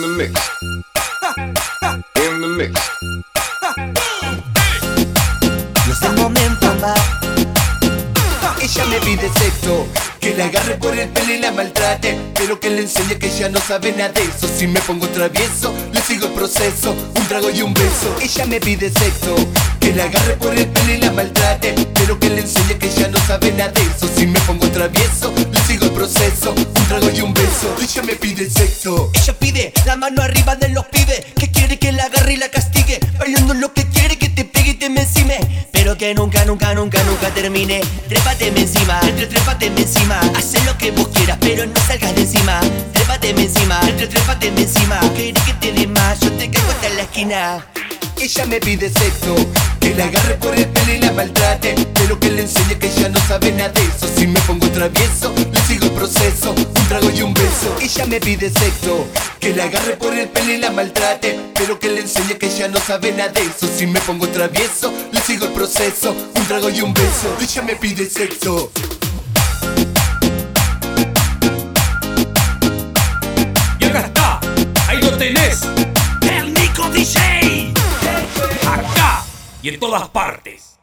the mix. In the mix. No es el momento más. Ella me pide sexo, que la agarre por el pelo y la maltrate, pero que le enseñe que ella no sabe nada de eso. Si me pongo travieso, le sigo el proceso, un trago y un beso. Ella me pide sexo, que la agarre por el pelo y la maltrate, pero que le enseñe que ella no sabe nada de eso. Si me pongo travieso, le sigo el proceso, un trago y un beso. Ella me pide sexo. Ella pide la mano arriba de los pibes, que quiere que la agarre y la castigue, bailando lo que quiere, que te pegue y te me encime, pero que nunca termine. Trépateme encima, trépateme encima. Haz lo que vos quieras, pero no salgas de encima. Trépateme encima, trépateme encima. Querés que te dé más, yo te caigo hasta la esquina. Ella me pide sexo, que la agarre por el pelo y la maltrate, pero que le enseñe que ella no sabe nada de eso. Si me pongo travieso, le sigo el proceso, un trago y un beso. Ella me pide sexo, que la agarre por el pelo y la maltrate, pero que le enseñe que ella no sabe nada de eso. Si me pongo travieso, le sigo el proceso, un trago y un beso. Ella me pide sexo. Y acá está, ahí lo tenés, el Nico DJ. Acá y en todas partes.